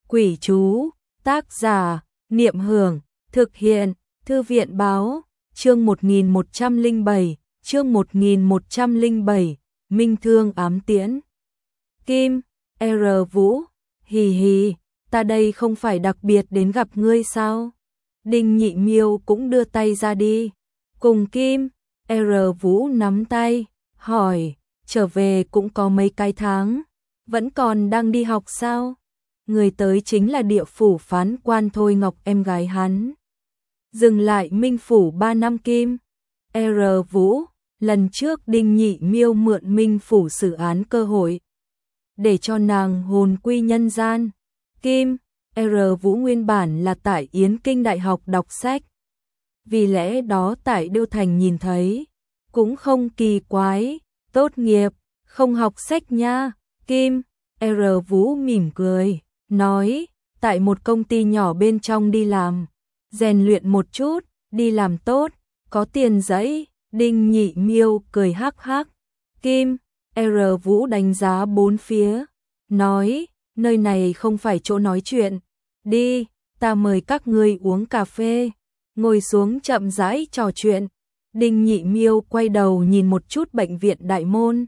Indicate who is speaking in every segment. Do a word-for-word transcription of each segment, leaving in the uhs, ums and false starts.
Speaker 1: Quỷ chú, tác giả, Niệm Hưởng, thực hiện, Thư viện báo, chương một nghìn một trăm lẻ bảy, chương một nghìn một trăm lẻ bảy, Minh Thương ám tiễn. Kim, R. Vũ, hì hì, ta đây không phải đặc biệt đến gặp ngươi sao? Đinh Nhị Miêu cũng đưa tay ra đi, cùng Kim, R. Vũ nắm tay, hỏi, trở về cũng có mấy cái tháng, vẫn còn đang đi học sao? Người tới chính là địa phủ phán quan Thôi Ngọc, em gái hắn. Dừng lại Minh phủ ba năm. Kim, R. Vũ, lần trước Đinh Nhị Miêu mượn Minh phủ xử án cơ hội, để cho nàng hồn quy nhân gian. Kim, R. Vũ nguyên bản là tại Yến Kinh Đại học đọc sách, vì lẽ đó tại Đô Thành nhìn thấy, cũng không kỳ quái, tốt nghiệp, không học sách nha. Kim, R. Vũ mỉm cười, nói, tại một công ty nhỏ bên trong đi làm, rèn luyện một chút, đi làm tốt, có tiền giấy. Đinh Nhị Miêu cười hắc hắc. Kim, R. Vũ đánh giá bốn phía, nói, nơi này không phải chỗ nói chuyện, đi, ta mời các ngươi uống cà phê, ngồi xuống chậm rãi trò chuyện. Đinh Nhị Miêu quay đầu nhìn một chút bệnh viện đại môn,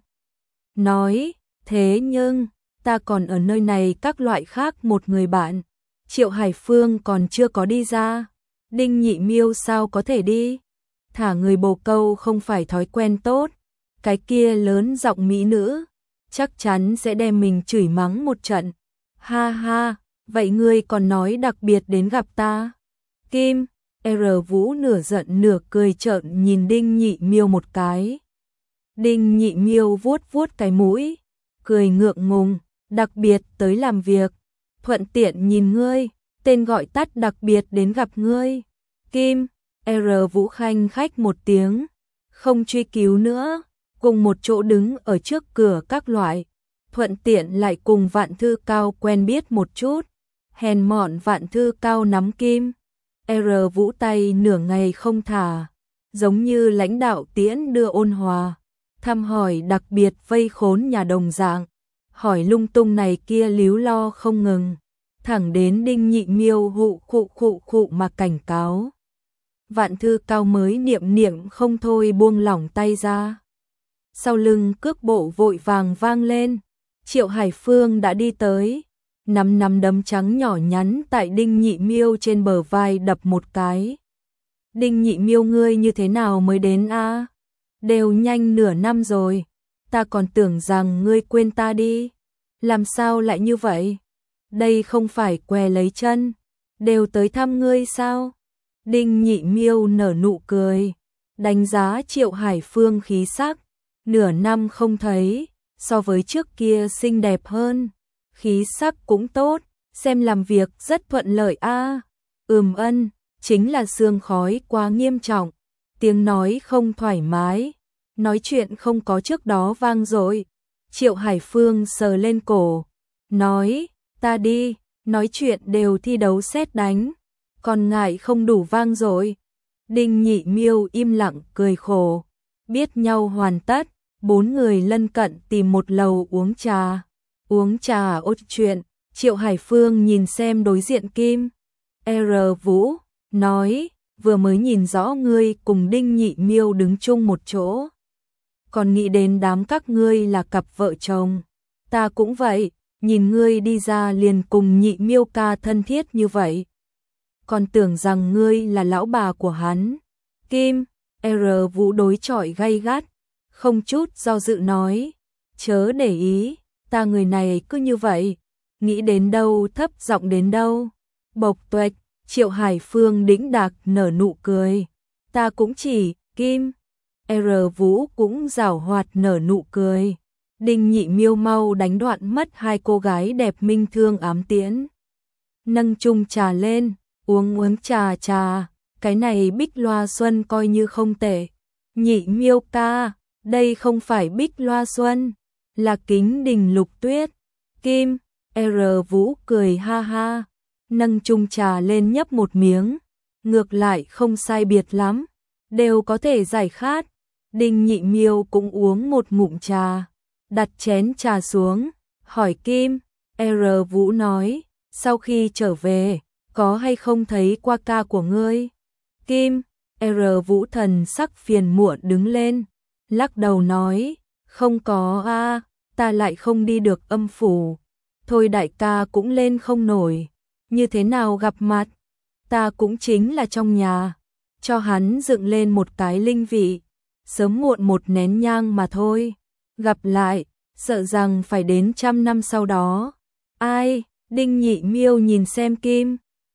Speaker 1: nói, thế nhưng, ta còn ở nơi này các loại khác một người bạn, Triệu Hải Phương còn chưa có đi ra. Đinh Nhị Miêu sao có thể đi? Thả người bồ câu không phải thói quen tốt, cái kia lớn giọng mỹ nữ, chắc chắn sẽ đem mình chửi mắng một trận. Ha ha, vậy ngươi còn nói đặc biệt đến gặp ta? Kim, R. Vũ nửa giận nửa cười trợn nhìn Đinh Nhị Miêu một cái. Đinh Nhị Miêu vuốt vuốt cái mũi, cười ngượng ngùng, đặc biệt tới làm việc, thuận tiện nhìn ngươi, tên gọi tắt đặc biệt đến gặp ngươi. Kim, R. Vũ khanh khách một tiếng, không truy cứu nữa, cùng một chỗ đứng ở trước cửa các loại, thuận tiện lại cùng Vạn Thư Cao quen biết một chút. Hèn mọn Vạn Thư Cao nắm Kim, R. Vũ tay nửa ngày không thả, giống như lãnh đạo tiễn đưa ôn hòa, thăm hỏi đặc biệt vây khốn nhà đồng dạng, hỏi lung tung này kia líu lo không ngừng, thẳng đến Đinh Nhị Miêu hụ khụ khụ khụ mà cảnh cáo. Vạn Thư Cao mới niệm niệm không thôi buông lỏng tay ra. Sau lưng cước bộ vội vàng vang lên, Triệu Hải Phương đã đi tới, nắm nắm đấm trắng nhỏ nhắn tại Đinh Nhị Miêu trên bờ vai đập một cái. Đinh Nhị Miêu ngươi như thế nào mới đến a? Đều nhanh nửa năm rồi, ta còn tưởng rằng ngươi quên ta đi. Làm sao lại như vậy? Đây không phải què lấy chân, đều tới thăm ngươi sao? Đinh Nhị Miêu nở nụ cười, đánh giá Triệu Hải Phương khí sắc, nửa năm không thấy, so với trước kia xinh đẹp hơn, khí sắc cũng tốt, xem làm việc rất thuận lợi a. À, ừm ân, chính là sương khói quá nghiêm trọng, tiếng nói không thoải mái, nói chuyện không có trước đó vang dội. Triệu Hải Phương sờ lên cổ, nói, ta đi, nói chuyện đều thi đấu sét đánh, còn ngại không đủ vang dội. Đinh Nhị Miêu im lặng cười khổ, biết nhau hoàn tất, bốn người lân cận tìm một lầu uống trà. Uống trà ôn chuyện, Triệu Hải Phương nhìn xem đối diện Kim, R. Vũ, nói, vừa mới nhìn rõ ngươi cùng Đinh Nhị Miêu đứng chung một chỗ, còn nghĩ đến đám các ngươi là cặp vợ chồng. Ta cũng vậy, nhìn ngươi đi ra liền cùng Nhị Miêu ca thân thiết như vậy, còn tưởng rằng ngươi là lão bà của hắn. Kim, R. Vũ đối chọi gay gắt, không chút do dự nói, chớ để ý, ta người này cứ như vậy, nghĩ đến đâu thấp giọng đến đâu. Bộc tuệch, Triệu Hải Phương đĩnh đạc nở nụ cười, ta cũng chỉ. Kim, R. Vũ cũng giảo hoạt nở nụ cười. Đinh Nhị Miêu mau đánh đoạn mất hai cô gái đẹp minh thương ám tiễn. Nâng chung trà lên, uống uống trà trà, cái này Bích Loa Xuân coi như không tệ. Nhị Miêu ca, đây không phải Bích Loa Xuân, là Kính Đình Lục Tuyết. Kim, R. Vũ cười ha ha, nâng chung trà lên nhấp một miếng, ngược lại không sai biệt lắm, đều có thể giải khát. Đinh Nhị Miêu cũng uống một ngụm trà, đặt chén trà xuống, hỏi Kim, R. Vũ nói, sau khi trở về, có hay không thấy qua ca của ngươi? Kim, R Vũ thần sắc phiền muộn đứng lên, lắc đầu nói, không có a, ta lại không đi được âm phủ. Thôi đại ca cũng lên không nổi, như thế nào gặp mặt? Ta cũng chính là trong nhà, cho hắn dựng lên một cái linh vị, sớm muộn một nén nhang mà thôi. Gặp lại, sợ rằng phải đến trăm năm sau đó. Ai? Đinh Nhị Miêu nhìn xem Kim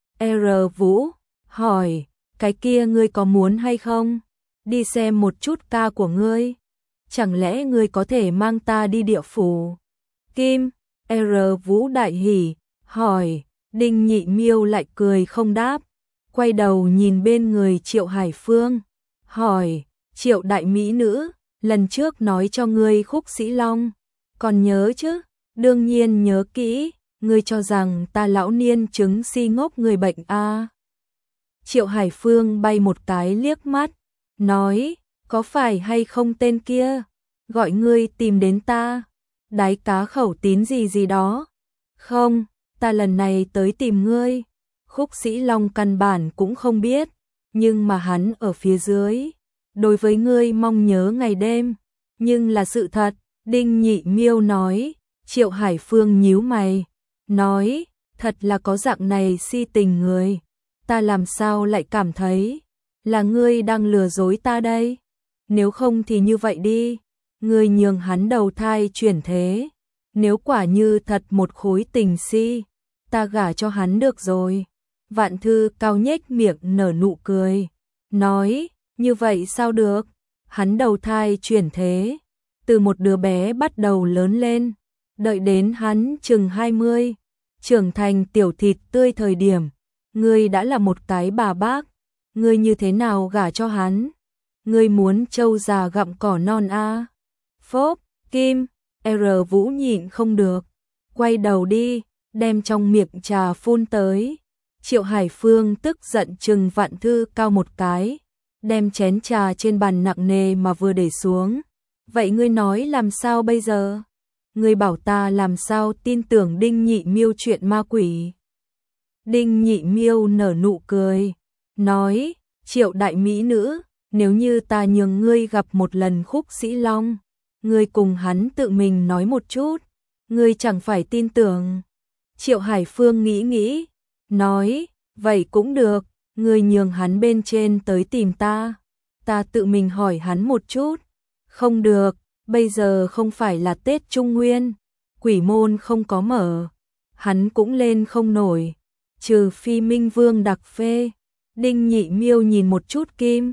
Speaker 1: R Vũ, hỏi, cái kia ngươi có muốn hay không? Đi xem một chút ca của ngươi. Chẳng lẽ ngươi có thể mang ta đi địa phủ? Kim R Vũ đại hỉ, hỏi. Đinh Nhị Miêu lại cười không đáp, quay đầu nhìn bên người Triệu Hải Phương, hỏi, Triệu đại mỹ nữ, lần trước nói cho ngươi Khúc Sĩ Long, còn nhớ chứ? Đương nhiên nhớ kỹ, ngươi cho rằng ta lão niên chứng si ngốc người bệnh a? À? Triệu Hải Phương bay một cái liếc mắt, nói, có phải hay không tên kia, gọi ngươi tìm đến ta, đái cá khẩu tín gì gì đó? Không, ta lần này tới tìm ngươi. Khúc Sĩ Long căn bản cũng không biết, nhưng mà hắn ở phía dưới, đối với ngươi mong nhớ ngày đêm, nhưng là sự thật. Đinh Nhị Miêu nói. Triệu Hải Phương nhíu mày, nói, thật là có dạng này si tình người, ta làm sao lại cảm thấy là ngươi đang lừa dối ta đây? Nếu không thì như vậy đi, ngươi nhường hắn đầu thai chuyển thế, nếu quả như thật một khối tình si, ta gả cho hắn được rồi. Vạn Thư Cao nhếch miệng nở nụ cười, nói, như vậy sao được? Hắn đầu thai chuyển thế, từ một đứa bé bắt đầu lớn lên, đợi đến hắn chừng hai mươi, trưởng thành tiểu thịt tươi thời điểm, ngươi đã là một cái bà bác, ngươi như thế nào gả cho hắn? Ngươi muốn trâu già gặm cỏ non a? À? Phốp, Kim R Vũ nhịn không được, quay đầu đi, đem trong miệng trà phun tới. Triệu Hải Phương tức giận chừng Vạn Thư Cao một cái, đem chén trà trên bàn nặng nề mà vừa để xuống. Vậy ngươi nói làm sao bây giờ? Ngươi bảo ta làm sao tin tưởng Đinh Nhị Miêu chuyện ma quỷ? Đinh Nhị Miêu nở nụ cười, nói, Triệu đại mỹ nữ, nếu như ta nhường ngươi gặp một lần Khúc Sĩ Long, ngươi cùng hắn tự mình nói một chút, ngươi chẳng phải tin tưởng. Triệu Hải Phương nghĩ nghĩ, nói, vậy cũng được, ngươi nhường hắn bên trên tới tìm ta, ta tự mình hỏi hắn một chút. Không được, bây giờ không phải là Tết Trung Nguyên, quỷ môn không có mở, hắn cũng lên không nổi, trừ phi Minh Vương đặc phê. Đinh Nhị Miêu nhìn một chút Kim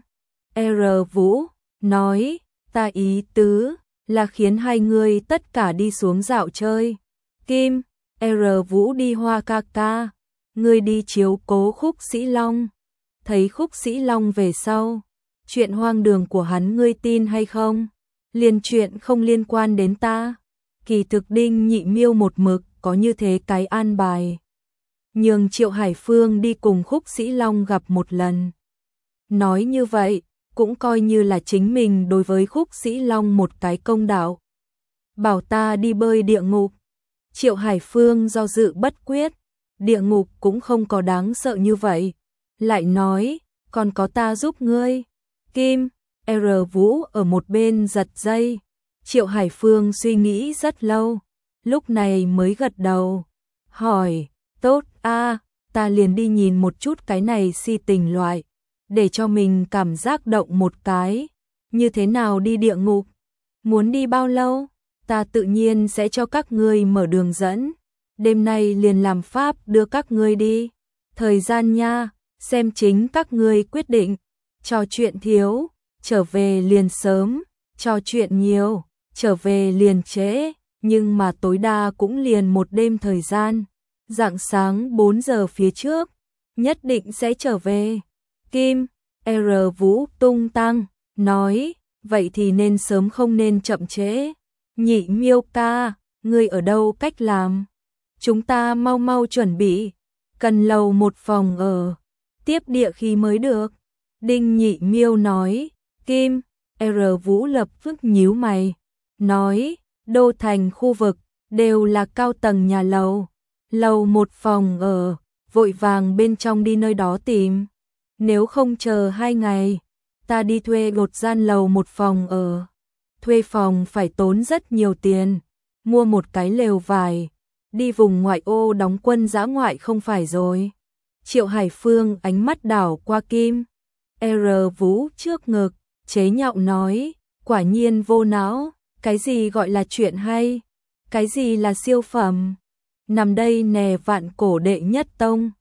Speaker 1: R Vũ, nói, ta ý tứ là khiến hai người tất cả đi xuống dạo chơi. Kim R Vũ đi Hoa ca ca, ngươi đi chiếu cố Khúc Sĩ Long. Thấy Khúc Sĩ Long về sau, chuyện hoang đường của hắn ngươi tin hay không? Liên chuyện không liên quan đến ta. Kỳ thực Đinh Nhị Miêu một mực có như thế cái an bài, nhường Triệu Hải Phương đi cùng Khúc Sĩ Long gặp một lần. Nói như vậy, cũng coi như là chính mình đối với Khúc Sĩ Long một cái công đạo. Bảo ta đi bơi địa ngục. Triệu Hải Phương do dự bất quyết, địa ngục cũng không có đáng sợ như vậy. Lại nói, còn có ta giúp ngươi. Kim R Vũ ở một bên giật dây. Triệu Hải Phương suy nghĩ rất lâu, lúc này mới gật đầu, hỏi, tốt a, ta liền đi nhìn một chút cái này si tình loại, để cho mình cảm giác động một cái. Như thế nào đi địa ngục? Muốn đi bao lâu? Ta tự nhiên sẽ cho các ngươi mở đường dẫn, đêm nay liền làm pháp đưa các ngươi đi. Thời gian nha, xem chính các ngươi quyết định. Trò chuyện thiếu, trở về liền sớm, trò chuyện nhiều, trở về liền trễ, nhưng mà tối đa cũng liền một đêm thời gian. Rạng sáng bốn giờ phía trước, nhất định sẽ trở về. Kim R Vũ tung tăng, nói, vậy thì nên sớm không nên chậm trễ. Nhị Miêu ca, ngươi ở đâu cách làm? Chúng ta mau mau chuẩn bị, cần lầu một phòng ở, tiếp địa khí mới được. Đinh Nhị Miêu nói. Kim R Vũ lập tức nhíu mày, nói, đô thành khu vực đều là cao tầng nhà lầu, Lầu một phòng ở, vội vàng bên trong đi nơi đó tìm. Nếu không chờ hai ngày, ta đi thuê một gian lầu một phòng ở. Thuê phòng phải tốn rất nhiều tiền, mua một cái lều vải, đi vùng ngoại ô đóng quân dã ngoại không phải rồi. Triệu Hải Phương ánh mắt đảo qua Kim R Vũ trước ngực, chế nhạo nói, quả nhiên vô não, cái gì gọi là chuyện hay, cái gì là siêu phẩm, nằm đây nè vạn cổ đệ nhất tông.